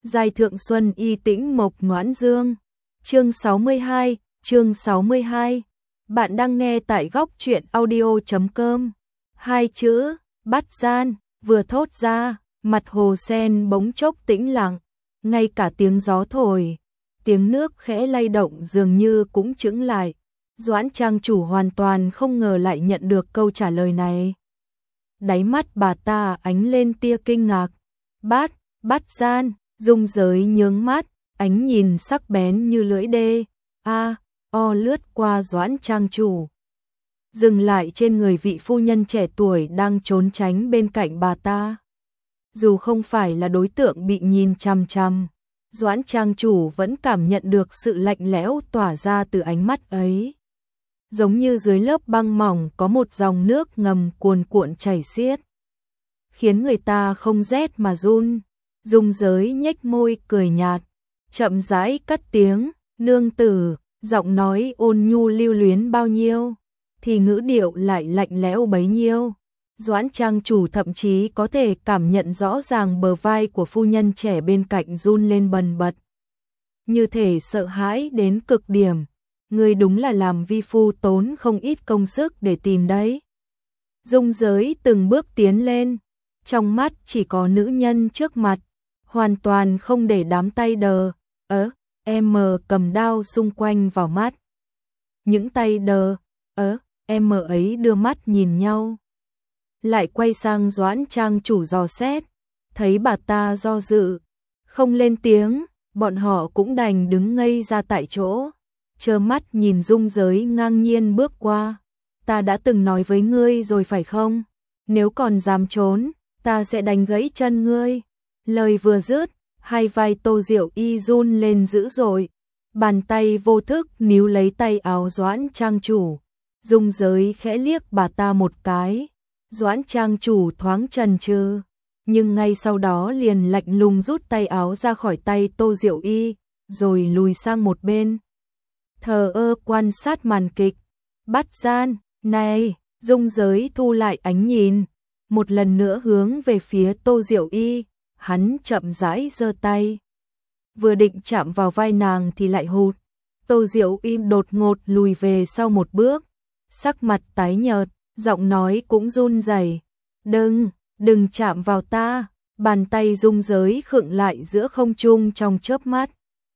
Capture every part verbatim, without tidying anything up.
Giai thượng xuân y tĩnh mộc noãn dương. Chương sáu mươi hai, chương sáu mươi hai. Bạn đang nghe tại góc truyện audio chấm com. Hai chữ, bắt gian, vừa thốt ra, mặt hồ sen bỗng chốc tĩnh lặng, ngay cả tiếng gió thổi, tiếng nước khẽ lay động dường như cũng chững lại. Doãn trang chủ hoàn toàn không ngờ lại nhận được câu trả lời này. Đáy mắt bà ta ánh lên tia kinh ngạc. Bát, bắt gian, Dung Giới nhướng mắt, ánh nhìn sắc bén như lưỡi đê, a, o lướt qua Doãn trang chủ. Dừng lại trên người vị phu nhân trẻ tuổi đang trốn tránh bên cạnh bà ta. Dù không phải là đối tượng bị nhìn chằm chằm, Doãn trang chủ vẫn cảm nhận được sự lạnh lẽo tỏa ra từ ánh mắt ấy. Giống như dưới lớp băng mỏng có một dòng nước ngầm cuồn cuộn chảy xiết, khiến người ta không rét mà run. Dung Giới nhếch môi cười nhạt, chậm rãi cất tiếng, nương tử, giọng nói ôn nhu lưu luyến bao nhiêu, thì ngữ điệu lại lạnh lẽo bấy nhiêu. Doãn trang chủ thậm chí có thể cảm nhận rõ ràng bờ vai của phu nhân trẻ bên cạnh run lên bần bật, như thể sợ hãi đến cực điểm. Ngươi đúng là làm vi phu tốn không ít công sức để tìm đấy. Dung Giới từng bước tiến lên, trong mắt chỉ có nữ nhân trước mặt, hoàn toàn không để đám tay đờ, ớ, em cầm đao xung quanh vào mắt. Những tay đờ, ớ, em ấy đưa mắt nhìn nhau, lại quay sang Doãn trang chủ dò xét, thấy bà ta do dự, không lên tiếng, bọn họ cũng đành đứng ngây ra tại chỗ, trơ mắt nhìn Dung Giới ngang nhiên bước qua. Ta đã từng nói với ngươi rồi phải không? Nếu còn dám trốn, ta sẽ đánh gãy chân ngươi. Lời vừa dứt, hai vai Tô Diệu Y run lên dữ dội, bàn tay vô thức níu lấy tay áo Doãn trang chủ. Dung Giới khẽ liếc bà ta một cái, Doãn trang chủ thoáng chần chừ, nhưng ngay sau đó liền lạnh lùng rút tay áo ra khỏi tay Tô Diệu Y, rồi lùi sang một bên, thờ ơ quan sát màn kịch. Bắt gian, này, Dung Giới thu lại ánh nhìn, một lần nữa hướng về phía Tô Diệu Y, hắn chậm rãi giơ tay, vừa định chạm vào vai nàng thì lại hụt. Tô Diệu Y đột ngột lùi về sau một bước, sắc mặt tái nhợt, giọng nói cũng run rẩy. Đừng, đừng chạm vào ta. Bàn tay Dung Giới khựng lại giữa không trung trong chớp mắt,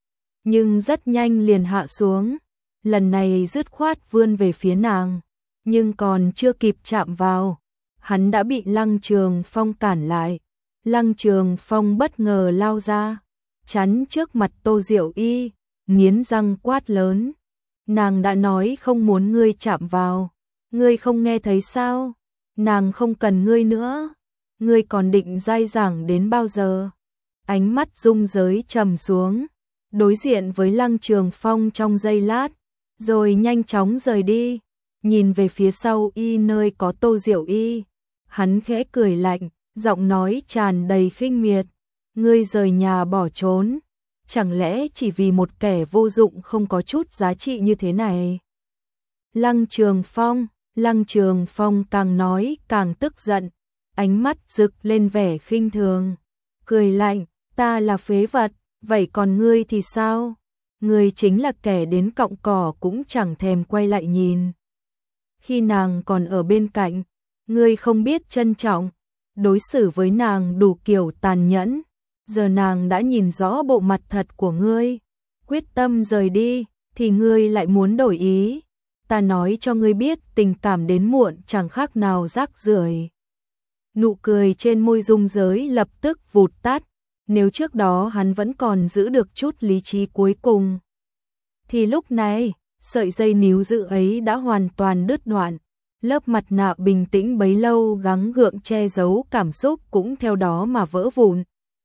nhưng rất nhanh liền hạ xuống, lần này dứt khoát vươn về phía nàng, nhưng còn chưa kịp chạm vào, hắn đã bị Lăng Trường Phong cản lại. Lăng Trường Phong bất ngờ lao ra, chắn trước mặt Tô Diệu Y, nghiến răng quát lớn. Nàng đã nói không muốn ngươi chạm vào, ngươi không nghe thấy sao? Nàng không cần ngươi nữa, ngươi còn định dai dẳng đến bao giờ? Ánh mắt Dung Giới trầm xuống, đối diện với Lăng Trường Phong trong giây lát, rồi nhanh chóng rời đi, nhìn về phía sau y nơi có Tô Diệu Y. Hắn khẽ cười lạnh, giọng nói tràn đầy khinh miệt. Ngươi rời nhà bỏ trốn, chẳng lẽ chỉ vì một kẻ vô dụng không có chút giá trị như thế này? Lăng Trường Phong, Lăng Trường Phong càng nói càng tức giận, ánh mắt rực lên vẻ khinh thường, cười lạnh, ta là phế vật, vậy còn ngươi thì sao? Ngươi chính là kẻ đến cọng cỏ cũng chẳng thèm quay lại nhìn. Khi nàng còn ở bên cạnh, ngươi không biết trân trọng, đối xử với nàng đủ kiểu tàn nhẫn, giờ nàng đã nhìn rõ bộ mặt thật của ngươi, quyết tâm rời đi, thì ngươi lại muốn đổi ý. Ta nói cho ngươi biết tình cảm đến muộn chẳng khác nào rác rưởi. Nụ cười trên môi Dung Giới lập tức vụt tắt, nếu trước đó hắn vẫn còn giữ được chút lý trí cuối cùng, thì lúc này, sợi dây níu giữ ấy đã hoàn toàn đứt đoạn. Lớp mặt nạ bình tĩnh bấy lâu gắng gượng che giấu cảm xúc cũng theo đó mà vỡ vụn.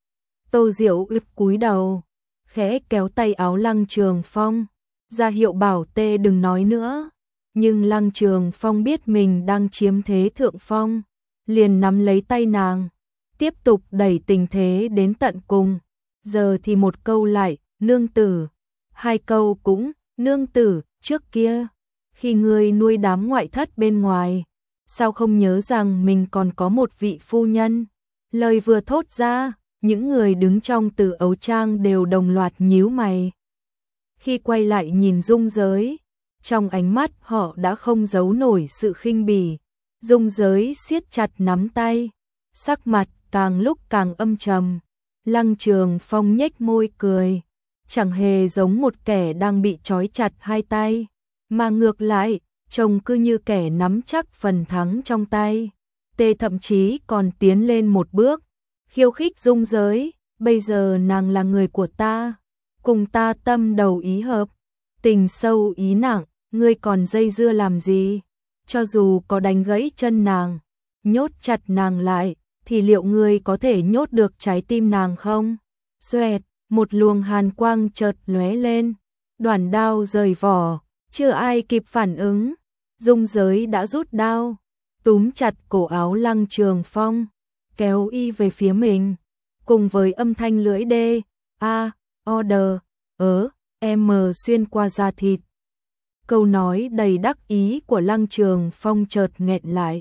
Tô Diệu Y cúi đầu, khẽ kéo tay áo Lăng Trường Phong, ra hiệu bảo tê đừng nói nữa. Nhưng Lăng Trường Phong biết mình đang chiếm thế thượng phong, liền nắm lấy tay nàng, tiếp tục đẩy tình thế đến tận cùng. Giờ thì một câu lại, nương tử, hai câu cũng, nương tử, trước kia, khi ngươi nuôi đám ngoại thất bên ngoài, sao không nhớ rằng mình còn có một vị phu nhân? Lời vừa thốt ra, những người đứng trong Từ Ấu Trang đều đồng loạt nhíu mày. Khi quay lại nhìn Dung Giới, trong ánh mắt họ đã không giấu nổi sự khinh bỉ. Dung Giới siết chặt nắm tay, sắc mặt càng lúc càng âm trầm. Lăng Trường Phong nhếch môi cười, chẳng hề giống một kẻ đang bị trói chặt hai tay, mà ngược lại, trông cứ như kẻ nắm chắc phần thắng trong tay. Tê thậm chí còn tiến lên một bước, khiêu khích Dung Giới, bây giờ nàng là người của ta, cùng ta tâm đầu ý hợp, tình sâu ý nặng, ngươi còn dây dưa làm gì? Cho dù có đánh gãy chân nàng, nhốt chặt nàng lại, thì liệu ngươi có thể nhốt được trái tim nàng không? Xoẹt, một luồng hàn quang chợt lóe lên, đoản đao rời vỏ, chưa ai kịp phản ứng, Dung Giới đã rút đao, túm chặt cổ áo Lăng Trường Phong, kéo y về phía mình, cùng với âm thanh lưỡi đê, a, order, ớ, m xuyên qua da thịt. Câu nói đầy đắc ý của Lăng Trường Phong chợt nghẹn lại.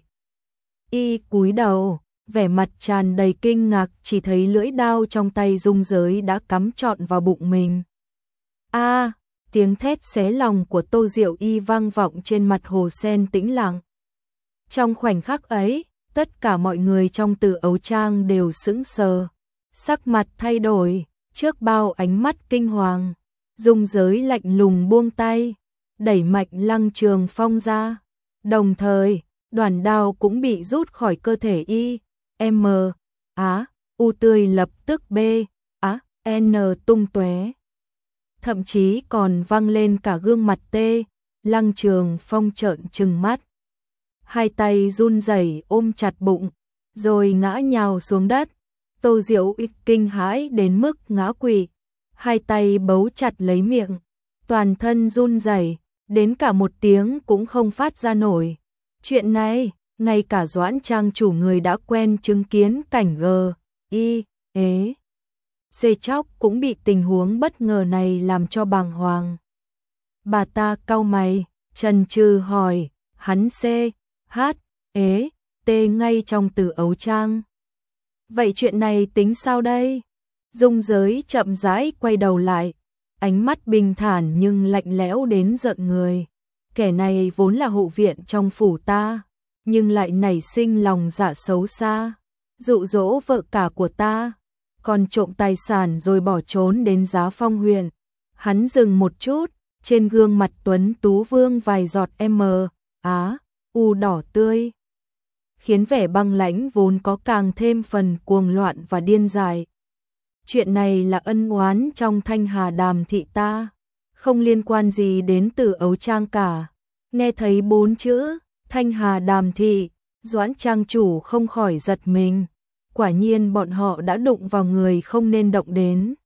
Y cúi đầu, vẻ mặt tràn đầy kinh ngạc, chỉ thấy lưỡi đao trong tay Dung Giới đã cắm trọn vào bụng mình. A, tiếng thét xé lòng của Tô Diệu Y vang vọng trên mặt hồ sen tĩnh lặng. Trong khoảnh khắc ấy, tất cả mọi người trong Từ Ấu Trang đều sững sờ, sắc mặt thay đổi, trước bao ánh mắt kinh hoàng, Dung Giới lạnh lùng buông tay, đẩy mạnh Lăng Trường Phong ra. Đồng thời, đoản đao cũng bị rút khỏi cơ thể y, M, Á, U tươi lập tức B, Á, N tung tóe. Thậm chí còn văng lên cả gương mặt T, Lăng Trường Phong trợn trừng mắt. Hai tay run rẩy ôm chặt bụng, rồi ngã nhào xuống đất. Tô Diệu Y kinh hãi đến mức ngã quỵ, hai tay bấu chặt lấy miệng, toàn thân run rẩy, đến cả một tiếng cũng không phát ra nổi. Chuyện này, ngay cả Doãn Trang chủ người đã quen chứng kiến cảnh G, I, ế, C chóc cũng bị tình huống bất ngờ này làm cho bàng hoàng. Bà ta cau mày, chần chừ hỏi, hắn C, H, ế, T ngay trong Từ Ấu Trang. Vậy chuyện này tính sao đây? Dung Giới chậm rãi quay đầu lại, ánh mắt bình thản nhưng lạnh lẽo đến giận người. Kẻ này vốn là hộ viện trong phủ ta, nhưng lại nảy sinh lòng dạ xấu xa, dụ dỗ vợ cả của ta, còn trộm tài sản rồi bỏ trốn đến Giá Phong huyện. Hắn dừng một chút, trên gương mặt tuấn tú vương vài giọt M, Á, U đỏ tươi, khiến vẻ băng lãnh vốn có càng thêm phần cuồng loạn và điên dại. Chuyện này là ân oán trong Thanh Hà Đàm thị ta, không liên quan gì đến Từ Ấu Trang cả. Nghe thấy bốn chữ Thanh Hà Đàm thị, Doãn Trang chủ không khỏi giật mình. Quả nhiên bọn họ đã đụng vào người không nên động đến.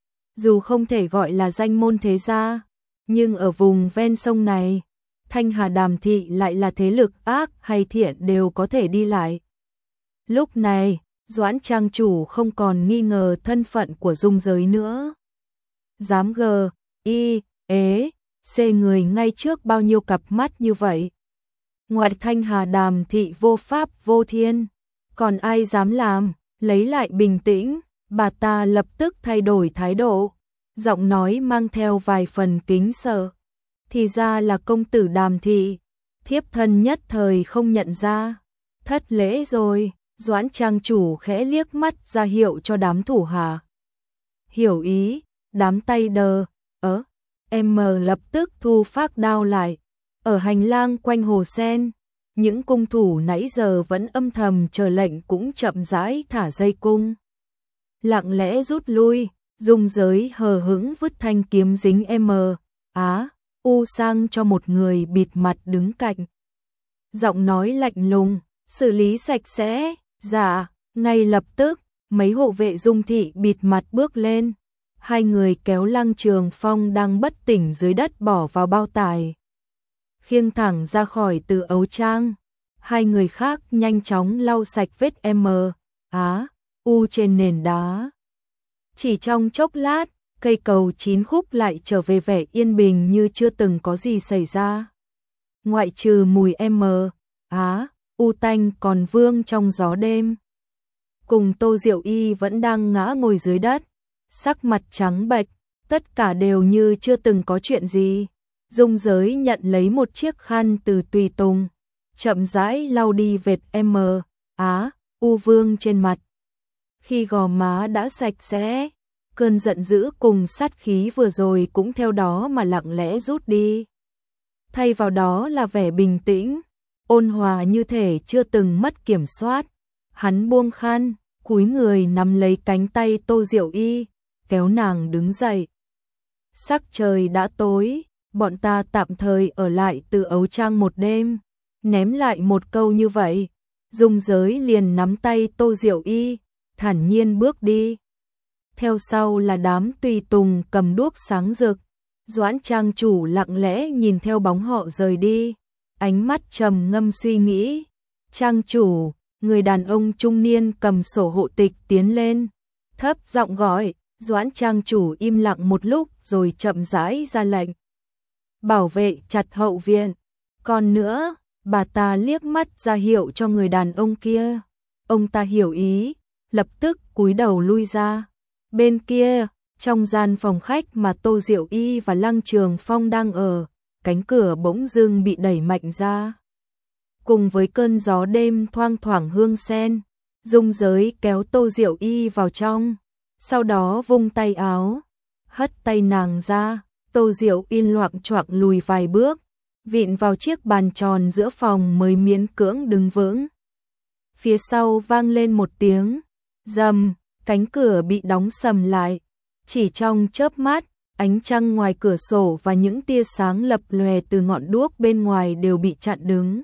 Dù không thể gọi là danh môn thế gia, nhưng ở vùng ven sông này, Thanh Hà Đàm thị lại là thế lực ác hay thiện đều có thể đi lại. Lúc này, Doãn Trang chủ không còn nghi ngờ thân phận của Dung Giới nữa. Dám G, I, ế, C người ngay trước bao nhiêu cặp mắt như vậy. Ngoài Thanh Hà Đàm thị vô pháp vô thiên, còn ai dám làm? Lấy lại bình tĩnh, bà ta lập tức thay đổi thái độ, giọng nói mang theo vài phần kính sợ. Thì ra là công tử Đàm thị, thiếp thân nhất thời không nhận ra. Thất lễ rồi. Doãn Trang chủ khẽ liếc mắt ra hiệu cho đám thủ hạ. Hiểu ý, đám tay đờ, ớ, em lập tức thu phác đao lại. Ở hành lang quanh hồ sen, những cung thủ nãy giờ vẫn âm thầm chờ lệnh cũng chậm rãi thả dây cung. Lặng lẽ rút lui, Dung Giới hờ hững vứt thanh kiếm dính M, Á, U sang cho một người bịt mặt đứng cạnh. Giọng nói lạnh lùng, xử lý sạch sẽ. Dạ, ngay lập tức, mấy hộ vệ Dung thị bịt mặt bước lên. Hai người kéo Lăng Trường Phong đang bất tỉnh dưới đất bỏ vào bao tải, khiêng thẳng ra khỏi Từ Ấu Trang. Hai người khác nhanh chóng lau sạch vết M, Á, U trên nền đá. Chỉ trong chốc lát, cây cầu chín khúc lại trở về vẻ yên bình như chưa từng có gì xảy ra. Ngoại trừ mùi M, Á, U tanh còn vương trong gió đêm. cùng Tô Diệu Y vẫn đang ngã ngồi dưới đất, sắc mặt trắng bệch, tất cả đều như chưa từng có chuyện gì. Dung Giới nhận lấy một chiếc khăn từ tùy tùng, chậm rãi lau đi vệt M, Á, U vương trên mặt. Khi gò má đã sạch sẽ, cơn giận dữ cùng sát khí vừa rồi cũng theo đó mà lặng lẽ rút đi. Thay vào đó là vẻ bình tĩnh, ôn hòa như thể chưa từng mất kiểm soát. Hắn buông khăn, cúi người nắm lấy cánh tay Tô Diệu Y, kéo nàng đứng dậy. Sắc trời đã tối, bọn ta tạm thời ở lại Từ Ấu Trang một đêm. Ném lại một câu như vậy, Dung Giới liền nắm tay Tô Diệu Y, thản nhiên bước đi. Theo sau là đám tùy tùng cầm đuốc sáng rực. Doãn trang chủ lặng lẽ nhìn theo bóng họ rời đi, ánh mắt trầm ngâm suy nghĩ. Trang chủ, người đàn ông trung niên cầm sổ hộ tịch tiến lên, thấp giọng gọi. Doãn trang chủ im lặng một lúc rồi chậm rãi ra lệnh. Bảo vệ chặt hậu viện. Còn nữa, bà ta liếc mắt ra hiệu cho người đàn ông kia. Ông ta hiểu ý, lập tức cúi đầu lui ra. Bên kia, trong gian phòng khách mà Tô Diệu Y và Lăng Trường Phong đang ở, cánh cửa bỗng dưng bị đẩy mạnh ra. Cùng với cơn gió đêm thoang thoảng hương sen, Dung Giới kéo Tô Diệu Y vào trong, sau đó vung tay áo, hất tay nàng ra. Tô Diệu Y loạng choạng lùi vài bước, vịn vào chiếc bàn tròn giữa phòng mới miễn cưỡng đứng vững. Phía sau vang lên một tiếng rầm, cánh cửa bị đóng sầm lại. Chỉ trong chớp mắt, ánh trăng ngoài cửa sổ và những tia sáng lập lòe từ ngọn đuốc bên ngoài đều bị chặn đứng.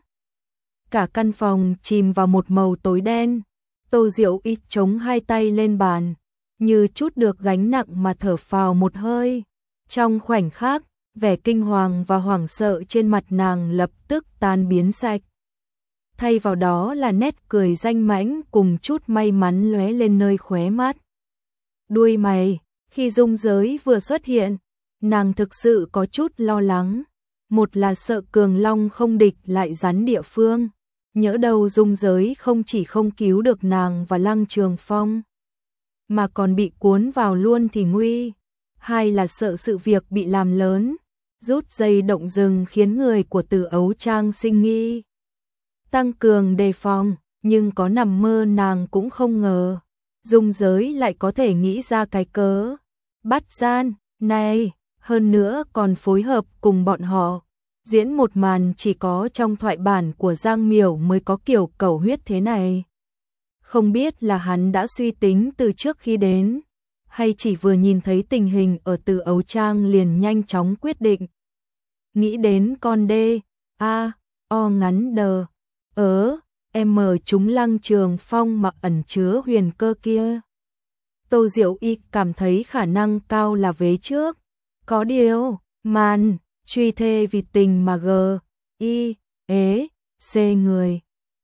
Cả căn phòng chìm vào một màu tối đen. Tô Diệu Y chống hai tay lên bàn, như trút được gánh nặng mà thở phào một hơi. Trong khoảnh khắc, vẻ kinh hoàng và hoảng sợ trên mặt nàng lập tức tan biến sạch. Thay vào đó là nét cười danh mãnh cùng chút may mắn lóe lên nơi khóe mắt. Đuôi mày, khi Dung Giới vừa xuất hiện, nàng thực sự có chút lo lắng. Một là sợ Cường Long không địch lại rắn địa phương, nhỡ đâu Dung Giới không chỉ không cứu được nàng và Lăng Trường Phong, mà còn bị cuốn vào luôn thì nguy. Hai là sợ sự việc bị làm lớn, rút dây động rừng khiến người của Từ Ấu Trang sinh nghi, tăng cường đề phòng. Nhưng có nằm mơ nàng cũng không ngờ Dung Giới lại có thể nghĩ ra cái cớ bắt gian này, hơn nữa còn phối hợp cùng bọn họ diễn một màn chỉ có trong thoại bản của Giang Miểu mới có kiểu cầu huyết thế này. Không biết là hắn đã suy tính từ trước khi đến, hay chỉ vừa nhìn thấy tình hình ở Từ Ấu Trang liền nhanh chóng quyết định. Nghĩ đến con đê, a, o ngắn đờ, ớ, em mờ chúng Lăng Trường Phong mặc ẩn chứa huyền cơ kia. Tô Diệu Y cảm thấy khả năng cao là vế trước. Có điều, màn, truy thê vì tình mà gờ, y, ế, xê người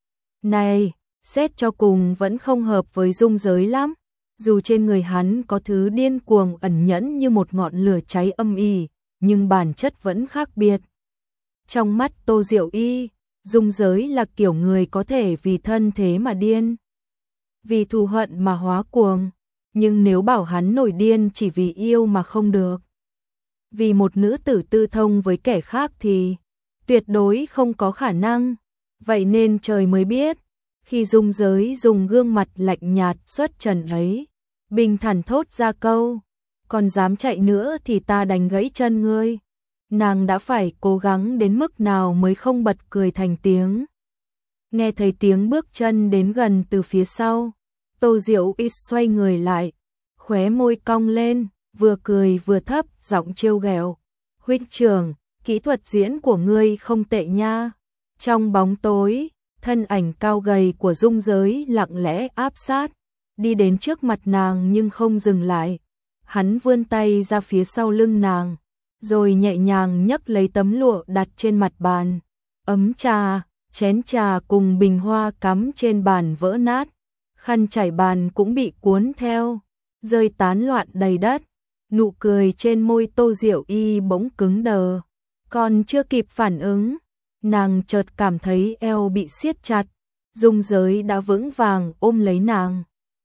này, xét cho cùng vẫn không hợp với Dung Giới lắm. Dù trên người hắn có thứ điên cuồng ẩn nhẫn như một ngọn lửa cháy âm ỉ, nhưng bản chất vẫn khác biệt. Trong mắt Tô Diệu Y, Dung Giới là kiểu người có thể vì thân thế mà điên, vì thù hận mà hóa cuồng. Nhưng nếu bảo hắn nổi điên chỉ vì yêu mà không được, vì một nữ tử tư thông với kẻ khác thì tuyệt đối không có khả năng. Vậy nên trời mới biết, khi Dung Giới dùng gương mặt lạnh nhạt xuất trần ấy, bình thản thốt ra câu, còn dám chạy nữa thì ta đánh gãy chân ngươi. Nàng đã phải cố gắng đến mức nào mới không bật cười thành tiếng. Nghe thấy tiếng bước chân đến gần từ phía sau, Tô Diệu Y xoay người lại, khóe môi cong lên, vừa cười vừa thấp giọng trêu ghẹo. Huynh trưởng, kỹ thuật diễn của ngươi không tệ nha. Trong bóng tối, thân ảnh cao gầy của Dung Giới lặng lẽ áp sát, đi đến trước mặt nàng nhưng không dừng lại. Hắn vươn tay ra phía sau lưng nàng, rồi nhẹ nhàng nhấc lấy tấm lụa đặt trên mặt bàn. Ấm trà, chén trà cùng bình hoa cắm trên bàn vỡ nát, khăn trải bàn cũng bị cuốn theo, rơi tán loạn đầy đất. Nụ cười trên môi Tô Diệu Y bỗng cứng đờ, còn chưa kịp phản ứng, nàng chợt cảm thấy eo bị siết chặt. Dung Giới đã vững vàng ôm lấy nàng,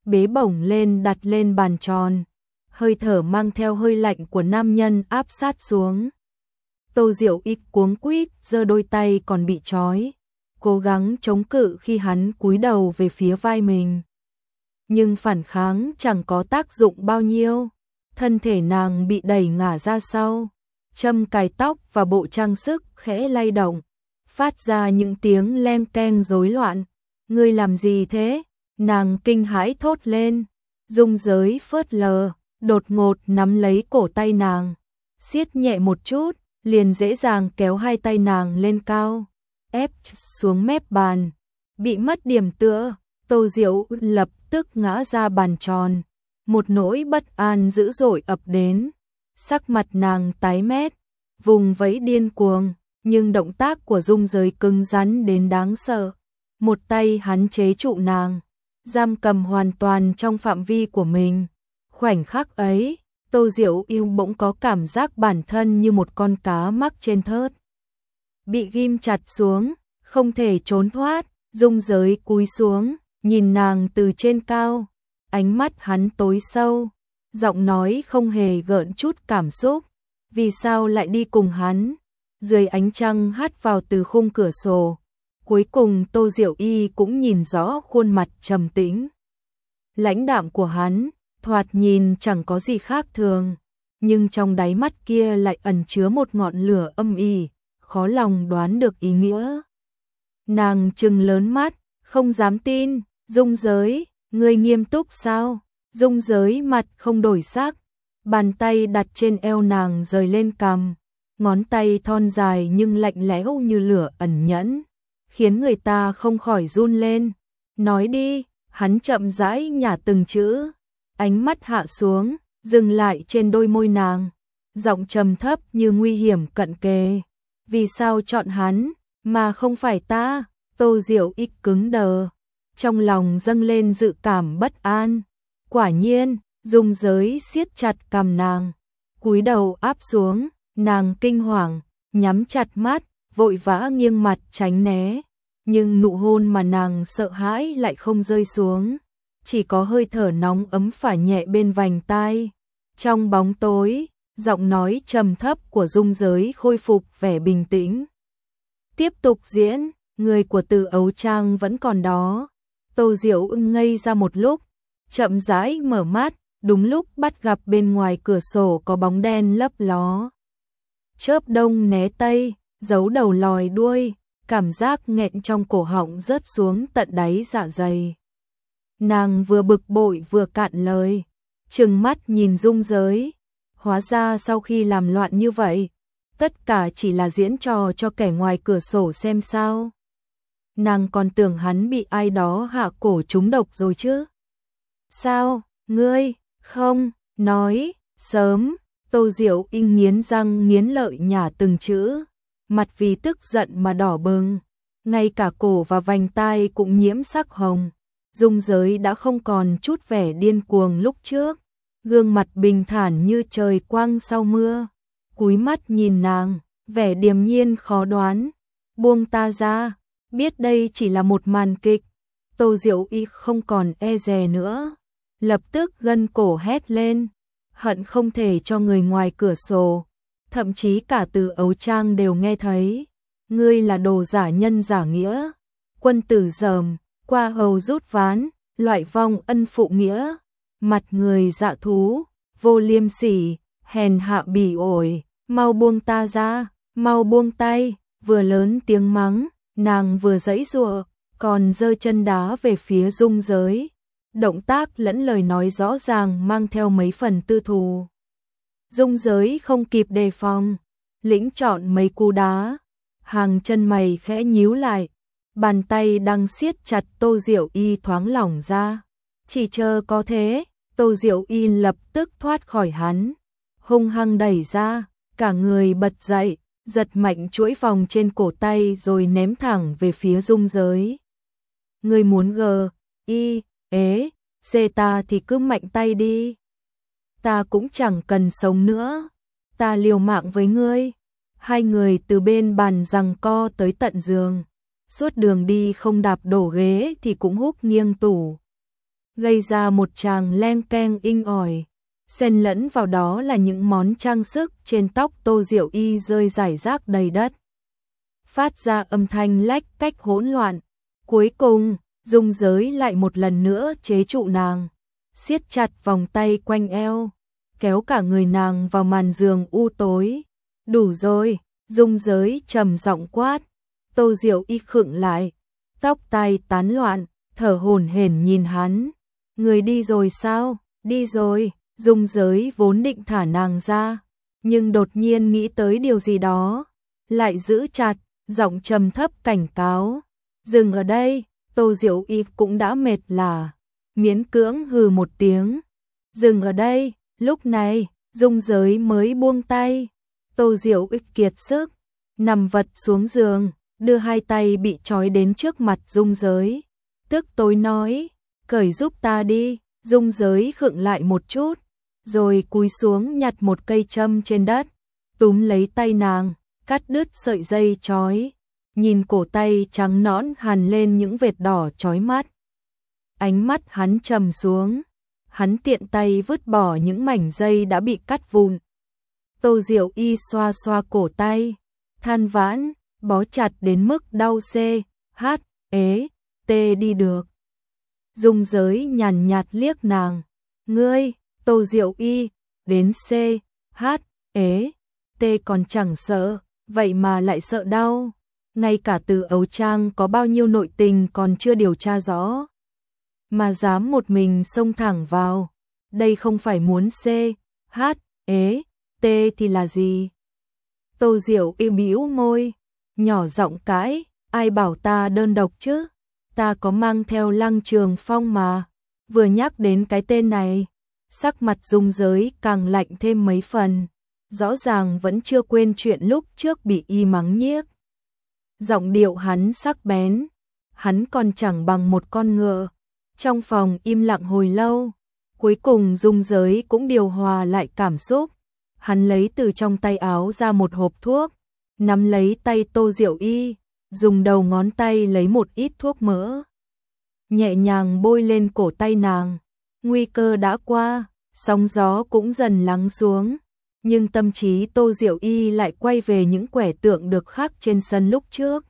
bế bổng lên đặt lên bàn tròn, hơi thở mang theo hơi lạnh của nam nhân áp sát xuống. Tô Diệu Y cuống quýt giơ đôi tay còn bị trói, cố gắng chống cự khi hắn cúi đầu về phía vai mình. Nhưng phản kháng chẳng có tác dụng bao nhiêu, thân thể nàng bị đẩy ngả ra sau, châm cài tóc và bộ trang sức khẽ lay động, phát ra những tiếng len keng rối loạn. Ngươi làm gì thế? Nàng kinh hãi thốt lên. Dung Giới phớt lờ, đột ngột nắm lấy cổ tay nàng, siết nhẹ một chút, liền dễ dàng kéo hai tay nàng lên cao, ép xuống mép bàn. Bị mất điểm tựa, Tô Diệu lập tức ngã ra bàn tròn, một nỗi bất an dữ dội ập đến, sắc mặt nàng tái mét, vùng vẫy điên cuồng, nhưng động tác của Dung Giới cứng rắn đến đáng sợ. Một tay hắn chế trụ nàng, giam cầm hoàn toàn trong phạm vi của mình. Khoảnh khắc ấy, Tô Diệu yêu bỗng có cảm giác bản thân như một con cá mắc trên thớt, bị ghim chặt xuống, không thể trốn thoát. Dung Giới cúi xuống, nhìn nàng từ trên cao, ánh mắt hắn tối sâu, giọng nói không hề gợn chút cảm xúc. Vì sao lại đi cùng hắn? Dưới ánh trăng hắt vào từ khung cửa sổ, cuối cùng Tô Diệu Y cũng nhìn rõ khuôn mặt trầm tĩnh, lãnh đạm của hắn, thoạt nhìn chẳng có gì khác thường, nhưng trong đáy mắt kia lại ẩn chứa một ngọn lửa âm ỉ, khó lòng đoán được ý nghĩa. Nàng trừng lớn mắt, không dám tin. Dung Giới, ngươi nghiêm túc sao? Dung Giới mặt không đổi sắc, bàn tay đặt trên eo nàng rời lên cằm, ngón tay thon dài nhưng lạnh lẽo như lửa ẩn nhẫn, khiến người ta không khỏi run lên. Nói đi, hắn chậm rãi nhả từng chữ, ánh mắt hạ xuống, dừng lại trên đôi môi nàng, giọng trầm thấp như nguy hiểm cận kề. Vì sao chọn hắn, mà không phải ta? Tô Diệu Y cứng đờ, trong lòng dâng lên dự cảm bất an. Quả nhiên, Dung Giới siết chặt cằm nàng, cúi đầu áp xuống, nàng kinh hoàng, nhắm chặt mắt, vội vã nghiêng mặt tránh né. Nhưng nụ hôn mà nàng sợ hãi lại không rơi xuống, chỉ có hơi thở nóng ấm phả nhẹ bên vành tai. Trong bóng tối, giọng nói trầm thấp của Dung Giới khôi phục vẻ bình tĩnh. Tiếp tục diễn, người của Từ Ấu Trang vẫn còn đó. Tô Diệu ngây ra một lúc, chậm rãi mở mắt, đúng lúc bắt gặp bên ngoài cửa sổ có bóng đen lấp ló. Chớp đông né tây, giấu đầu lòi đuôi, cảm giác nghẹn trong cổ họng rớt xuống tận đáy dạ dày. Nàng vừa bực bội vừa cạn lời, trừng mắt nhìn Dung Giới. Hóa ra sau khi làm loạn như vậy, tất cả chỉ là diễn trò cho kẻ ngoài cửa sổ xem sao. Nàng còn tưởng hắn bị ai đó hạ cổ trúng độc rồi chứ. Sao, ngươi, không, nói, sớm. Tô Diệu Y nghiến răng nghiến lợi nhả từng chữ, mặt vì tức giận mà đỏ bừng, ngay cả cổ và vành tai cũng nhiễm sắc hồng. Dung Giới đã không còn chút vẻ điên cuồng lúc trước, gương mặt bình thản như trời quang sau mưa, cúi mắt nhìn nàng, vẻ điềm nhiên khó đoán. Buông ta ra, biết đây chỉ là một màn kịch. Tô Diệu Y không còn e dè nữa, lập tức gân cổ hét lên, hận không thể cho người ngoài cửa sổ, thậm chí cả Từ Ấu Trang đều nghe thấy. Ngươi là đồ giả nhân giả nghĩa, quân tử dởm, qua hầu rút ván, loại vong ân phụ nghĩa, mặt người dạ thú, vô liêm sỉ, hèn hạ bỉ ổi, mau buông ta ra, mau buông tay. Vừa lớn tiếng mắng, nàng vừa giãy giụa, còn giơ chân đá về phía Dung Giới. Động tác lẫn lời nói rõ ràng mang theo mấy phần tư thù. Dung Giới không kịp đề phòng, lĩnh chọn mấy cú đá, hàng chân mày khẽ nhíu lại, bàn tay đang siết chặt Tô Diệu Y thoáng lỏng ra. Chỉ chờ có thế, Tô Diệu Y lập tức thoát khỏi hắn, hung hăng đẩy ra, cả người bật dậy, giật mạnh chuỗi vòng trên cổ tay rồi ném thẳng về phía Dung Giới. Ngươi muốn gờ, y, ế, xê ta thì cứ mạnh tay đi. Ta cũng chẳng cần sống nữa, ta liều mạng với ngươi. Hai người từ bên bàn giằng co tới tận giường, suốt đường đi không đạp đổ ghế thì cũng húc nghiêng tủ. gây ra một tràng leng keng inh ỏi. Xen lẫn vào đó là những món trang sức trên tóc Tô Diệu Y rơi rải rác đầy đất, phát ra âm thanh lách cách hỗn loạn. Cuối cùng, Dung Giới lại một lần nữa chế trụ nàng, siết chặt vòng tay quanh eo, kéo cả người nàng vào màn giường u tối. Đủ rồi, Dung Giới trầm giọng quát. Tô Diệu Y khựng lại, tóc tai tán loạn, thở hổn hển nhìn hắn. Người đi rồi sao? Đi rồi. Dung Giới vốn định thả nàng ra, nhưng đột nhiên nghĩ tới điều gì đó, lại giữ chặt, giọng trầm thấp cảnh cáo. Dừng ở đây. Tô Diệu Y cũng đã mệt lả, miễn cưỡng hừ một tiếng. Dừng ở đây. Lúc này, Dung Giới mới buông tay. Tô Diệu Y kiệt sức, nằm vật xuống giường, đưa hai tay bị trói đến trước mặt Dung Giới. Tức tối nói, cởi giúp ta đi. Dung Giới khựng lại một chút, rồi cúi xuống nhặt một cây châm trên đất, túm lấy tay nàng, cắt đứt sợi dây trói. Nhìn cổ tay trắng nõn hằn lên những vệt đỏ chói mắt. Ánh mắt hắn trầm xuống, hắn tiện tay vứt bỏ những mảnh dây đã bị cắt vụn. Tô Diệu Y xoa xoa cổ tay, than vãn, bó chặt đến mức đau xê, hát, ế, tê đi được. Dung Giới nhàn nhạt liếc nàng. Ngươi, Tô Diệu Y, đến xê, hát, ế, tê còn chẳng sợ, vậy mà lại sợ đau. Ngay cả Từ Ấu Trang có bao nhiêu nội tình còn chưa điều tra rõ, mà dám một mình xông thẳng vào. Đây không phải muốn xê, hát, ế, tê thì là gì? Tô Diệu Y bĩu môi, nhỏ giọng cãi, ai bảo ta đơn độc chứ? Ta có mang theo Lăng Trường Phong mà. Vừa nhắc đến cái tên này, sắc mặt Dung Giới càng lạnh thêm mấy phần, rõ ràng vẫn chưa quên chuyện lúc trước bị y mắng nhiếc. Giọng điệu hắn sắc bén, hắn còn chẳng bằng một con ngựa. Trong phòng im lặng hồi lâu, cuối cùng Dung Giới cũng điều hòa lại cảm xúc. Hắn lấy từ trong tay áo ra một hộp thuốc, nắm lấy tay Tô Diệu Y, dùng đầu ngón tay lấy một ít thuốc mỡ, nhẹ nhàng bôi lên cổ tay nàng. Nguy cơ đã qua, sóng gió cũng dần lắng xuống, nhưng tâm trí Tô Diệu Y lại quay về những quẻ tượng được khắc trên sân lúc trước.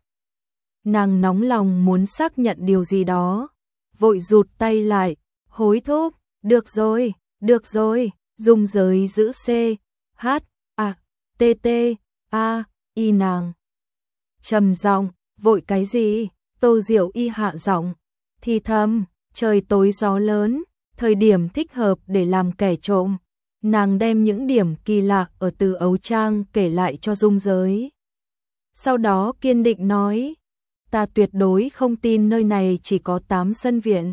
Nàng nóng lòng muốn xác nhận điều gì đó, vội rụt tay lại, hối thúc, được rồi, được rồi. Dung Giới giữ C, H, A, T, T, A, Y nàng. Trầm giọng, vội cái gì? Tô Diệu Y hạ giọng, thì thầm, trời tối gió lớn, thời điểm thích hợp để làm kẻ trộm. Nàng đem những điểm kỳ lạ ở Từ Ấu Trang kể lại cho Dung Giới. Sau đó kiên định nói, ta tuyệt đối không tin nơi này chỉ có tám sân viện.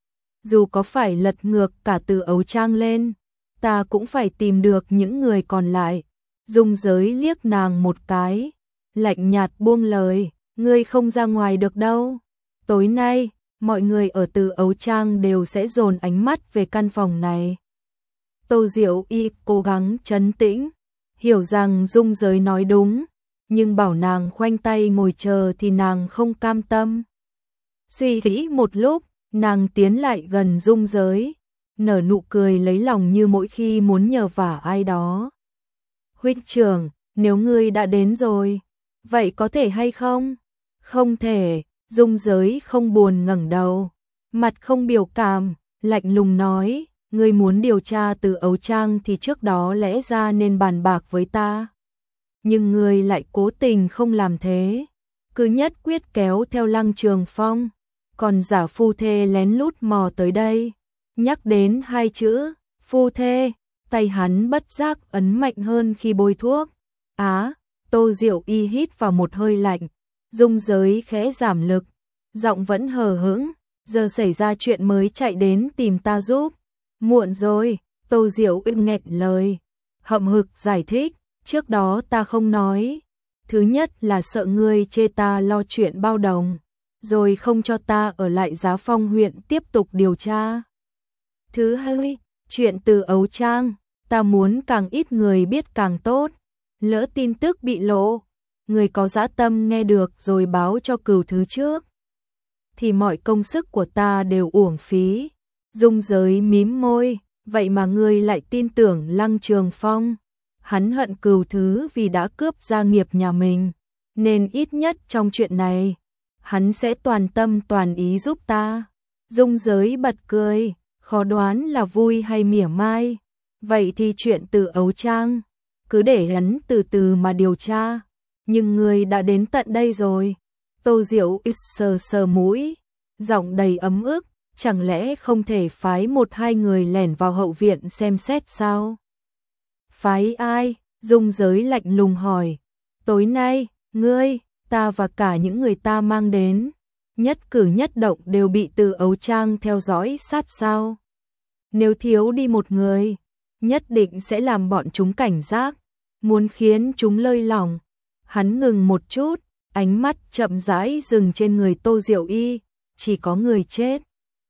Dù có phải lật ngược cả Từ Ấu Trang lên, ta cũng phải tìm được những người còn lại. Dung Giới liếc nàng một cái, lạnh nhạt buông lời, ngươi không ra ngoài được đâu. Tối nay, mọi người ở Từ Ấu Trang đều sẽ dồn ánh mắt về căn phòng này. Tô Diệu Y cố gắng trấn tĩnh, hiểu rằng Dung Giới nói đúng, nhưng bảo nàng khoanh tay ngồi chờ thì nàng không cam tâm. Suy nghĩ một lúc, nàng tiến lại gần Dung Giới, nở nụ cười lấy lòng như mỗi khi muốn nhờ vả ai đó. Huynh trưởng, nếu ngươi đã đến rồi, vậy có thể hay không? Không thể. Dung Giới không buồn ngẩng đầu, mặt không biểu cảm, lạnh lùng nói, ngươi muốn điều tra Từ Ấu Trang thì trước đó lẽ ra nên bàn bạc với ta. Nhưng ngươi lại cố tình không làm thế, cứ nhất quyết kéo theo Lăng Trường Phong, còn giả phu thê lén lút mò tới đây. Nhắc đến hai chữ, phu thê, tay hắn bất giác ấn mạnh hơn khi bôi thuốc. Á, Tô Diệu Y hít vào một hơi lạnh, Dung Giới khẽ giảm lực, giọng vẫn hờ hững, giờ xảy ra chuyện mới chạy đến tìm ta giúp. Muộn rồi. Tô Diệu Y nghẹn lời, hậm hực giải thích, trước đó ta không nói. Thứ nhất là sợ ngươi chê ta lo chuyện bao đồng, rồi không cho ta ở lại Giá Phong huyện tiếp tục điều tra. Thứ hai, chuyện Từ Ấu Trang, ta muốn càng ít người biết càng tốt. Lỡ tin tức bị lộ, người có dã tâm nghe được rồi báo cho Cửu thứ trước, thì mọi công sức của ta đều uổng phí. Dung Giới mím môi, vậy mà ngươi lại tin tưởng Lăng Trường Phong. Hắn hận cừu thứ vì đã cướp gia nghiệp nhà mình, nên ít nhất trong chuyện này, hắn sẽ toàn tâm toàn ý giúp ta. Dung Giới bật cười, khó đoán là vui hay mỉa mai. Vậy thì chuyện Từ Ấu Trang, cứ để hắn từ từ mà điều tra. Nhưng ngươi đã đến tận đây rồi. Tô Diệu ít sờ sờ mũi, giọng đầy ấm ức, chẳng lẽ không thể phái một hai người lẻn vào hậu viện xem xét sao? Phái ai? Dung Giới lạnh lùng hỏi. Tối nay, ngươi, ta và cả những người ta mang đến, nhất cử nhất động đều bị Từ Ấu Trang theo dõi sát sao. Nếu thiếu đi một người, nhất định sẽ làm bọn chúng cảnh giác, muốn khiến chúng lơi lỏng. Hắn ngừng một chút, ánh mắt chậm rãi dừng trên người Tô Diệu Y, chỉ có người chết.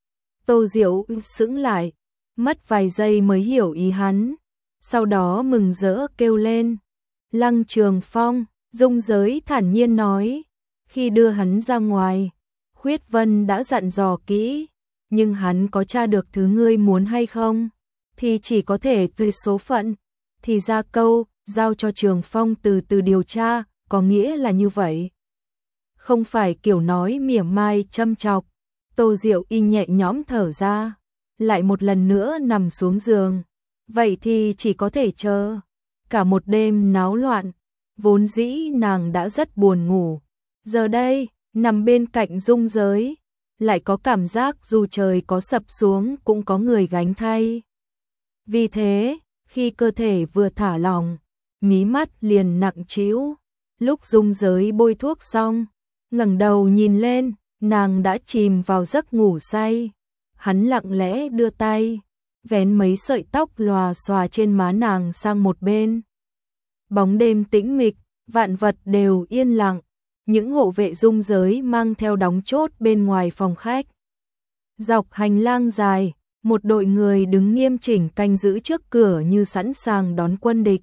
Tô Diệu sững lại, mất vài giây mới hiểu ý hắn, sau đó mừng rỡ kêu lên. Lăng Trường Phong, Dung Giới thản nhiên nói, khi đưa hắn ra ngoài, Khuyết Vân đã dặn dò kỹ, nhưng hắn có tra được thứ ngươi muốn hay không, thì chỉ có thể tùy số phận. Thì ra câu, giao cho Trường Phong từ từ điều tra, có nghĩa là như vậy. Không phải kiểu nói mỉa mai châm chọc. Tô Diệu Y nhẹ nhõm thở ra, lại một lần nữa nằm xuống giường. Vậy thì chỉ có thể chờ. Cả một đêm náo loạn, vốn dĩ nàng đã rất buồn ngủ. Giờ đây, nằm bên cạnh Dung Giới, lại có cảm giác dù trời có sập xuống cũng có người gánh thay. Vì thế, khi cơ thể vừa thả lỏng, mí mắt liền nặng trĩu. Lúc Dung Giới bôi thuốc xong, ngẩng đầu nhìn lên, nàng đã chìm vào giấc ngủ say. Hắn lặng lẽ đưa tay, vén mấy sợi tóc lòa xòa trên má nàng sang một bên. Bóng đêm tĩnh mịch, vạn vật đều yên lặng, những hộ vệ Dung Giới mang theo đóng chốt bên ngoài phòng khách. Dọc hành lang dài, một đội người đứng nghiêm chỉnh canh giữ trước cửa như sẵn sàng đón quân địch.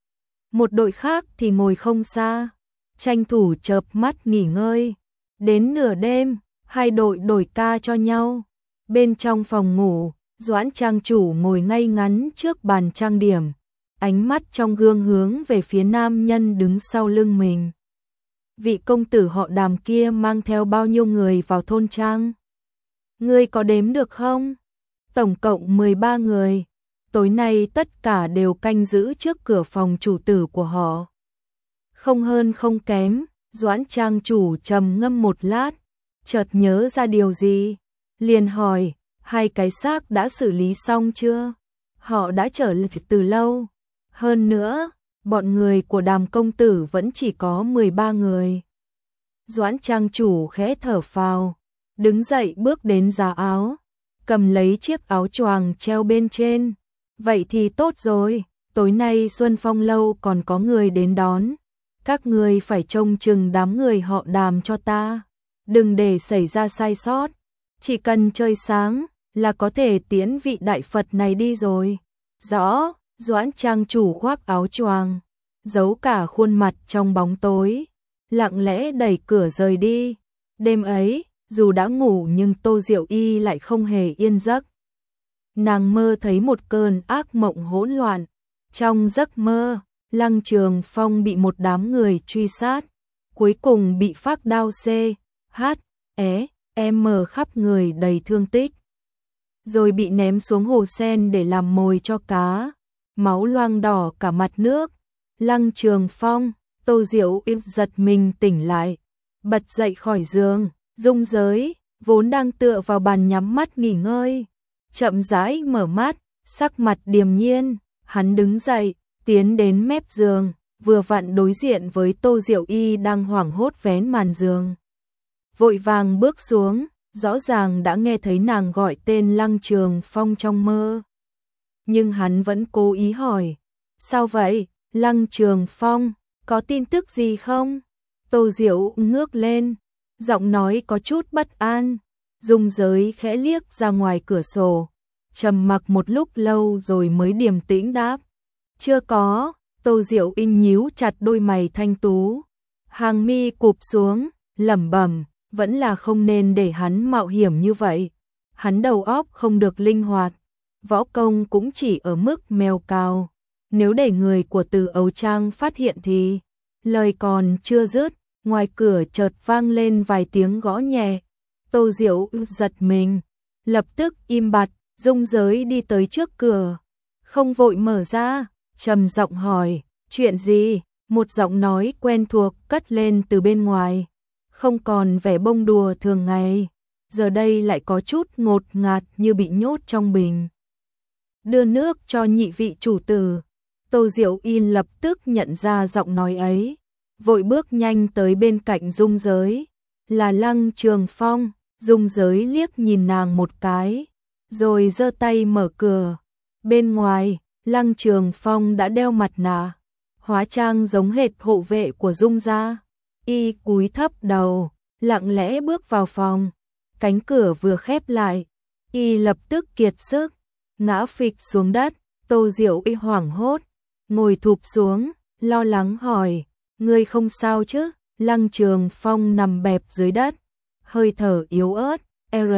Một đội khác thì ngồi không xa, tranh thủ chợp mắt nghỉ ngơi. Đến nửa đêm, hai đội đổi ca cho nhau. Bên trong phòng ngủ, Doãn trang chủ ngồi ngay ngắn trước bàn trang điểm, ánh mắt trong gương hướng về phía nam nhân đứng sau lưng mình. Vị công tử họ Đàm kia mang theo bao nhiêu người vào thôn trang? Ngươi có đếm được không? Tổng cộng mười ba người. Tối nay tất cả đều canh giữ trước cửa phòng chủ tử của họ. Không hơn không kém, Doãn trang chủ trầm ngâm một lát, chợt nhớ ra điều gì, liền hỏi, hai cái xác đã xử lý xong chưa? Họ đã trở lại từ lâu. Hơn nữa, bọn người của Đàm công tử vẫn chỉ có mười ba người. Doãn trang chủ khẽ thở phào, đứng dậy bước đến giá áo, cầm lấy chiếc áo choàng treo bên trên. Vậy thì tốt rồi, tối nay Xuân Phong lâu còn có người đến đón. Các người phải trông chừng đám người họ Đàm cho ta, đừng để xảy ra sai sót. Chỉ cần trời sáng là có thể tiễn vị đại Phật này đi rồi. Rõ. Doãn trang chủ khoác áo choàng, giấu cả khuôn mặt trong bóng tối, lặng lẽ đẩy cửa rời đi. Đêm ấy, dù đã ngủ nhưng Tô Diệu Y lại không hề yên giấc. Nàng mơ thấy một cơn ác mộng hỗn loạn. Trong giấc mơ, Lăng Trường Phong bị một đám người truy sát, cuối cùng bị phác đao C, H, E, M khắp người đầy thương tích, rồi bị ném xuống hồ sen để làm mồi cho cá. Máu loang đỏ cả mặt nước. Lăng Trường Phong, Tô Diệu Y giật mình tỉnh lại, bật dậy khỏi giường. Dung Giới vốn đang tựa vào bàn nhắm mắt nghỉ ngơi, chậm rãi mở mắt, sắc mặt điềm nhiên. Hắn đứng dậy, tiến đến mép giường, vừa vặn đối diện với Tô Diệu Y đang hoảng hốt vén màn giường. Vội vàng bước xuống, rõ ràng đã nghe thấy nàng gọi tên Lăng Trường Phong trong mơ. Nhưng hắn vẫn cố ý hỏi, sao vậy, Lăng Trường Phong, có tin tức gì không? Tô Diệu ngước lên, giọng nói có chút bất an. Dung Giới khẽ liếc ra ngoài cửa sổ, trầm mặc một lúc lâu rồi mới điềm tĩnh đáp, chưa có. Tô Diệu In nhíu chặt đôi mày thanh tú, hàng mi cụp xuống, lẩm bẩm, vẫn là không nên để hắn mạo hiểm như vậy. hắn đầu óc không được linh hoạt, võ công cũng chỉ ở mức mèo cào. Nếu để người của Từ Ấu Trang phát hiện thì, lời còn chưa dứt, ngoài cửa chợt vang lên vài tiếng gõ nhẹ. Tô Diệu giật mình, lập tức im bặt, Dung Giới đi tới trước cửa, không vội mở ra, trầm giọng hỏi, chuyện gì? Một giọng nói quen thuộc cất lên từ bên ngoài, không còn vẻ bông đùa thường ngày, giờ đây lại có chút ngột ngạt như bị nhốt trong bình. Đưa nước cho nhị vị chủ tử. Tô Diệu Y lập tức nhận ra giọng nói ấy, vội bước nhanh tới bên cạnh Dung Giới, là Lăng Trường Phong. Dung Giới liếc nhìn nàng một cái, rồi giơ tay mở cửa. Bên ngoài, Lăng Trường Phong đã đeo mặt nạ, hóa trang giống hệt hộ vệ của Dung gia. Y cúi thấp đầu, lặng lẽ bước vào phòng. Cánh cửa vừa khép lại, Y lập tức kiệt sức, ngã phịch xuống đất. Tô Diệu Y hoảng hốt, ngồi thụp xuống, lo lắng hỏi, ngươi không sao chứ? Lăng Trường Phong nằm bẹp dưới đất, hơi thở yếu ớt, R,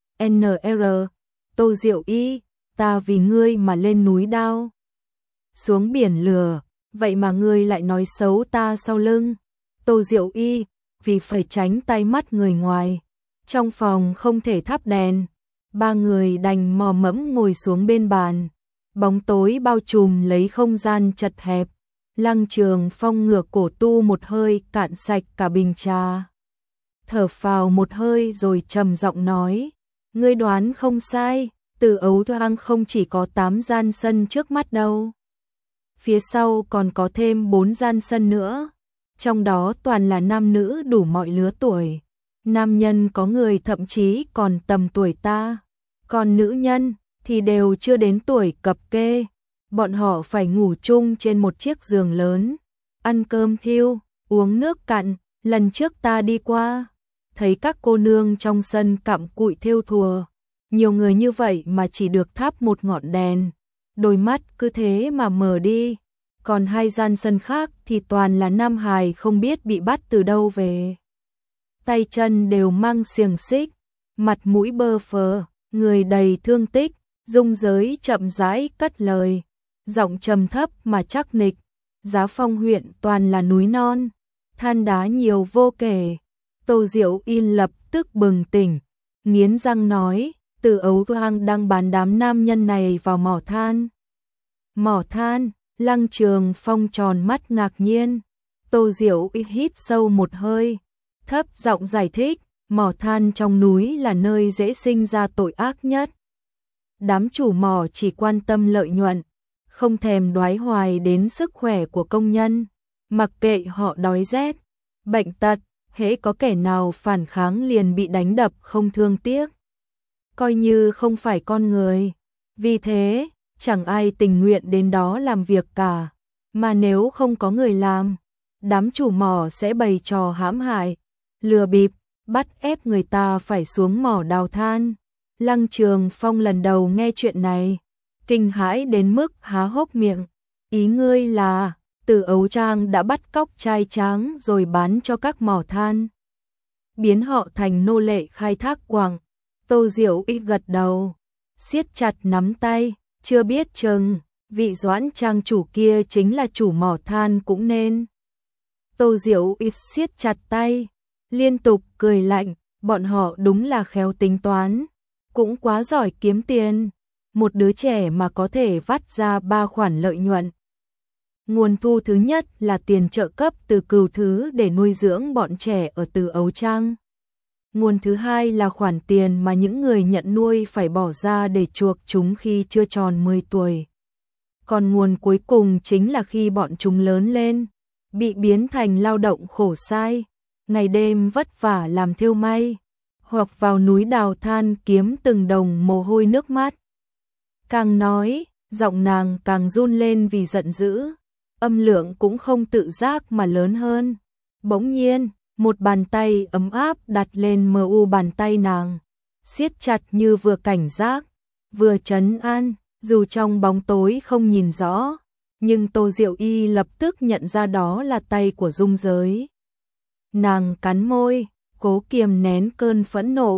N R, Tô Diệu Y, ta vì ngươi mà lên núi đao, xuống biển lửa, vậy mà ngươi lại nói xấu ta sau lưng. Tô Diệu Y, vì phải tránh tai mắt người ngoài, trong phòng không thể thắp đèn, ba người đành mò mẫm ngồi xuống bên bàn. Bóng tối bao trùm lấy không gian chật hẹp. Lăng Trường Phong ngửa cổ tu một hơi cạn sạch cả bình trà. Thở phào một hơi rồi trầm giọng nói, ngươi đoán không sai, Từ Ấu Trang không chỉ có tám gian sân trước mắt đâu. Phía sau còn có thêm bốn gian sân nữa, trong đó toàn là nam nữ đủ mọi lứa tuổi. Nam nhân có người thậm chí còn tầm tuổi ta, còn nữ nhân thì đều chưa đến tuổi cập kê. Bọn họ phải ngủ chung trên một chiếc giường lớn, ăn cơm thiêu, uống nước cạn. Lần trước ta đi qua, thấy các cô nương trong sân cặm cụi thêu thùa, nhiều người như vậy mà chỉ được thắp một ngọn đèn, đôi mắt cứ thế mà mờ đi. Còn hai gian sân khác thì toàn là nam hài không biết bị bắt từ đâu về, tay chân đều mang xiềng xích, mặt mũi bơ phờ, người đầy thương tích. Dung Giới chậm rãi cất lời, giọng trầm thấp mà chắc nịch, Giá Phong huyện toàn là núi non, than đá nhiều vô kể. Tô Diệu Y lập tức bừng tỉnh, nghiến răng nói, Từ Ấu Trang đang bán đám nam nhân này vào mỏ than. Mỏ than? Lăng Trường Phong tròn mắt ngạc nhiên. Tô Diệu Y hít sâu một hơi, thấp giọng giải thích, mỏ than trong núi là nơi dễ sinh ra tội ác nhất. Đám chủ mỏ chỉ quan tâm lợi nhuận, không thèm đoái hoài đến sức khỏe của công nhân, mặc kệ họ đói rét, bệnh tật, hễ có kẻ nào phản kháng liền bị đánh đập không thương tiếc, coi như không phải con người. Vì thế, chẳng ai tình nguyện đến đó làm việc cả, mà nếu không có người làm, đám chủ mỏ sẽ bày trò hãm hại, lừa bịp, bắt ép người ta phải xuống mỏ đào than. Lăng Trường Phong lần đầu nghe chuyện này, kinh hãi đến mức há hốc miệng. Ý ngươi là, Từ Ấu Trang đã bắt cóc trai tráng rồi bán cho các mỏ than, biến họ thành nô lệ khai thác quặng. Tô Diệu Y gật đầu, siết chặt nắm tay, chưa biết chừng, vị Doãn trang chủ kia chính là chủ mỏ than cũng nên. Tô Diệu Y siết chặt tay, liên tục cười lạnh, bọn họ đúng là khéo tính toán, cũng quá giỏi kiếm tiền. Một đứa trẻ mà có thể vắt ra ba khoản lợi nhuận. Nguồn thu thứ nhất là tiền trợ cấp từ Cửu Thứ để nuôi dưỡng bọn trẻ ở Từ Ấu Trang. Nguồn thứ hai là khoản tiền mà những người nhận nuôi phải bỏ ra để chuộc chúng khi chưa tròn mười tuổi. Còn nguồn cuối cùng chính là khi bọn chúng lớn lên, bị biến thành lao động khổ sai, ngày đêm vất vả làm thêu may, hoặc vào núi đào than kiếm từng đồng mồ hôi nước mắt. Càng nói, giọng nàng càng run lên vì giận dữ, âm lượng cũng không tự giác mà lớn hơn. Bỗng nhiên, một bàn tay ấm áp đặt lên mờ u bàn tay nàng, siết chặt như vừa cảnh giác, vừa trấn an. Dù trong bóng tối không nhìn rõ, nhưng Tô Diệu Y lập tức nhận ra đó là tay của Dung Giới. Nàng cắn môi, cố kiềm nén cơn phẫn nộ,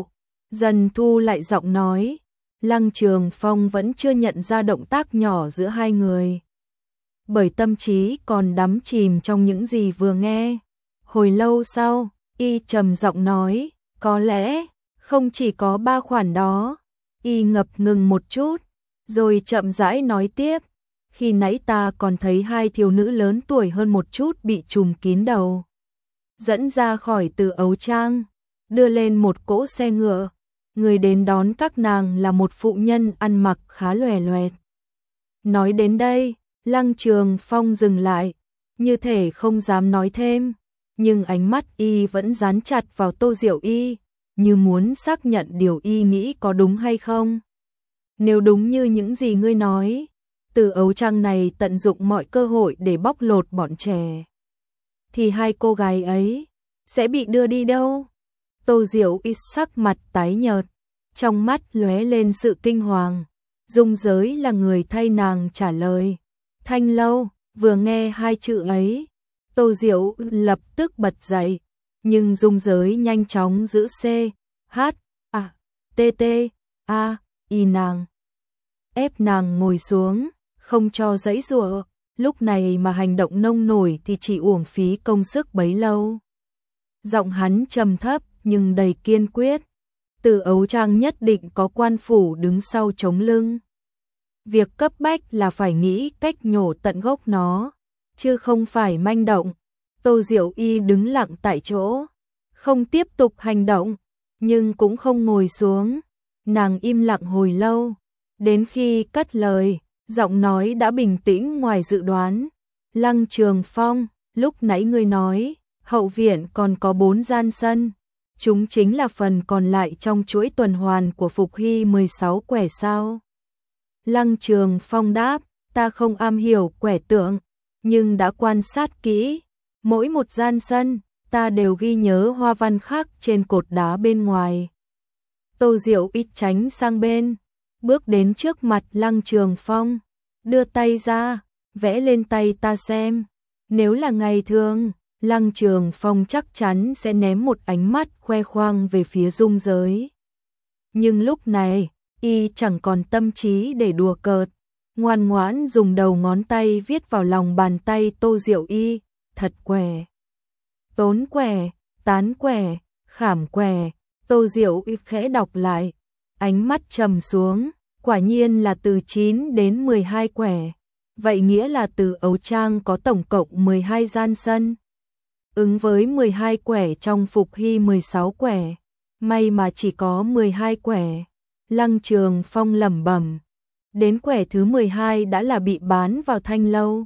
Dần thu lại giọng nói, Lăng Trường Phong vẫn chưa nhận ra động tác nhỏ giữa hai người. Bởi tâm trí còn đắm chìm trong những gì vừa nghe. Hồi lâu sau, y trầm giọng nói, có lẽ không chỉ có ba khoản đó. Y ngập ngừng một chút, rồi chậm rãi nói tiếp, khi nãy ta còn thấy hai thiếu nữ lớn tuổi hơn một chút bị trùm kín đầu, dẫn ra khỏi Từ Ấu Trang, đưa lên một cỗ xe ngựa. Người đến đón các nàng là một phụ nhân ăn mặc khá lòe loẹt. Nói đến đây, Lăng Trường Phong dừng lại, như thể không dám nói thêm, nhưng ánh mắt y vẫn dán chặt vào Tô Diệu Y, như muốn xác nhận điều y nghĩ có đúng hay không. Nếu đúng như những gì ngươi nói, Từ Ấu Trang này tận dụng mọi cơ hội để bóc lột bọn trẻ, thì hai cô gái ấy sẽ bị đưa đi đâu? Tô Diệu Y sắc mặt tái nhợt, trong mắt lóe lên sự kinh hoàng. Dung Giới là người thay nàng trả lời. Thanh Lâu, vừa nghe hai chữ ấy, Tô Diệu lập tức bật dậy, nhưng Dung Giới nhanh chóng giữ C, H, A, T, T, A, Y nàng. Ép nàng ngồi xuống, không cho giãy giụa, lúc này mà hành động nông nổi thì chỉ uổng phí công sức bấy lâu. Giọng hắn trầm thấp nhưng đầy kiên quyết. Từ Ấu Trang nhất định có quan phủ đứng sau chống lưng. Việc cấp bách là phải nghĩ cách nhổ tận gốc nó, chứ không phải manh động. Tô Diệu Y đứng lặng tại chỗ, không tiếp tục hành động, nhưng cũng không ngồi xuống. Nàng im lặng hồi lâu, đến khi cất lời, giọng nói đã bình tĩnh ngoài dự đoán. Lăng Trường Phong, lúc nãy ngươi nói, hậu viện còn có bốn gian sân. Chúng chính là phần còn lại trong chuỗi tuần hoàn của Phục Hy mười sáu quẻ sao? Lăng Trường Phong đáp, ta không am hiểu quẻ tượng, nhưng đã quan sát kỹ. Mỗi một gian sân, ta đều ghi nhớ hoa văn khác trên cột đá bên ngoài. Tô Diệu ít tránh sang bên, bước đến trước mặt Lăng Trường Phong, đưa tay ra, vẽ lên tay ta xem. Nếu là ngày thường, Lăng Trường Phong chắc chắn sẽ ném một ánh mắt khoe khoang về phía Dung Giới. Nhưng lúc này, y chẳng còn tâm trí để đùa cợt, ngoan ngoãn dùng đầu ngón tay viết vào lòng bàn tay Tô Diệu Y, thật quẻ, tốn quẻ, tán quẻ, khảm quẻ. Tô Diệu Y khẽ đọc lại, ánh mắt trầm xuống, quả nhiên là từ chín đến mười hai quẻ. Vậy nghĩa là Từ Ấu Trang có tổng cộng mười hai gian sân, ứng với mười hai quẻ trong Phục Hy mười sáu quẻ. May mà chỉ có mười hai quẻ. Lăng Trường Phong lẩm bẩm, đến quẻ thứ mười hai đã là bị bán vào Thanh Lâu.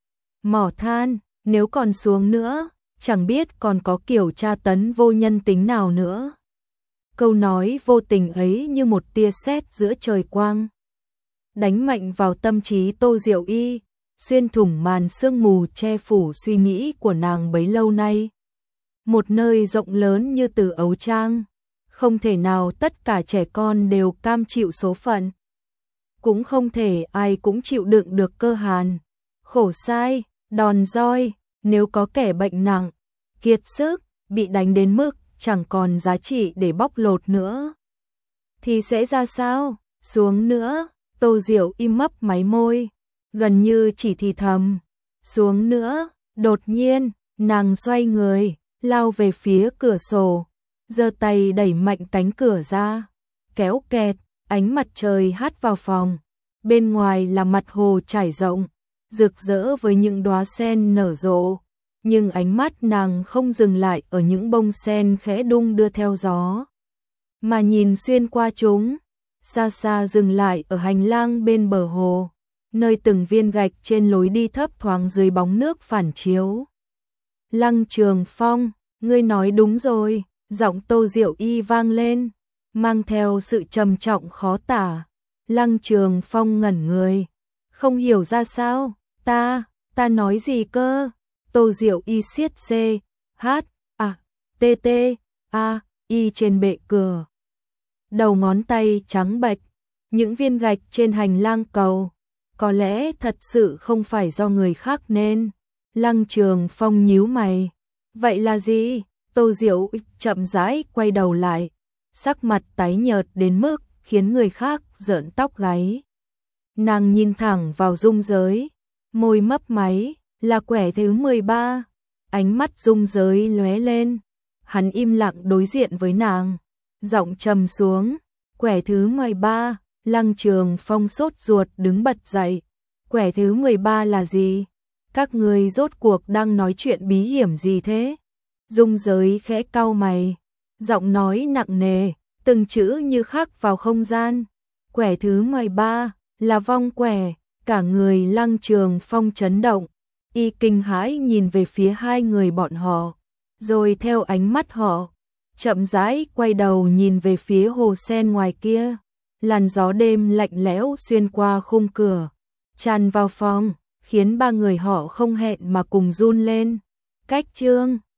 Mỏ than, nếu còn xuống nữa, chẳng biết còn có kiểu tra tấn vô nhân tính nào nữa. Câu nói vô tình ấy như một tia sét giữa trời quang, đánh mạnh vào tâm trí Tô Diệu Y, xuyên thủng màn sương mù che phủ suy nghĩ của nàng bấy lâu nay. Một nơi rộng lớn như Từ Ấu Trang, không thể nào tất cả trẻ con đều cam chịu số phận. Cũng không thể ai cũng chịu đựng được cơ hàn, khổ sai, đòn roi. Nếu có kẻ bệnh nặng, kiệt sức, bị đánh đến mức chẳng còn giá trị để bóc lột nữa, thì sẽ ra sao? Xuống nữa. Tô Diệu im mấp máy môi, gần như chỉ thì thầm, xuống nữa. Đột nhiên, nàng xoay người, lao về phía cửa sổ, giơ tay đẩy mạnh cánh cửa ra, kéo kẹt, ánh mặt trời hắt vào phòng. Bên ngoài là mặt hồ trải rộng, rực rỡ với những đóa sen nở rộ, nhưng ánh mắt nàng không dừng lại ở những bông sen khẽ đung đưa theo gió, mà nhìn xuyên qua chúng, xa xa dừng lại ở hành lang bên bờ hồ, nơi từng viên gạch trên lối đi thấp thoáng dưới bóng nước phản chiếu. Lăng Trường Phong, ngươi nói đúng rồi, giọng Tô Diệu Y vang lên, mang theo sự trầm trọng khó tả. Lăng Trường Phong ngẩn người, không hiểu ra sao, ta, ta nói gì cơ? Tô Diệu Y siết C, H, A, T, T, A, Y trên bệ cửa. Đầu ngón tay trắng bệch, những viên gạch trên hành lang cầu, có lẽ thật sự không phải do người khác nên. Lăng Trường Phong nhíu mày, vậy là gì? Tô Diệu Y chậm rãi quay đầu lại, sắc mặt tái nhợt đến mức khiến người khác rợn tóc gáy. Nàng nhìn thẳng vào Dung Giới, môi mấp máy, là quẻ thứ mười ba. Ánh mắt Dung Giới lóe lên, hắn im lặng đối diện với nàng, giọng trầm xuống, quẻ thứ mười ba. Lăng Trường Phong sốt ruột đứng bật dậy, quẻ thứ mười ba là gì? Các người rốt cuộc đang nói chuyện bí hiểm gì thế? Dung Giới khẽ cau mày, giọng nói nặng nề, từng chữ như khắc vào không gian. Quẻ thứ mười ba là vong quẻ, cả người Lăng Trường Phong chấn động, y kinh hãi nhìn về phía hai người bọn họ, rồi theo ánh mắt họ, chậm rãi quay đầu nhìn về phía hồ sen ngoài kia. Làn gió đêm lạnh lẽo xuyên qua khung cửa, tràn vào phòng, khiến ba người họ không hẹn mà cùng run lên. Cách chương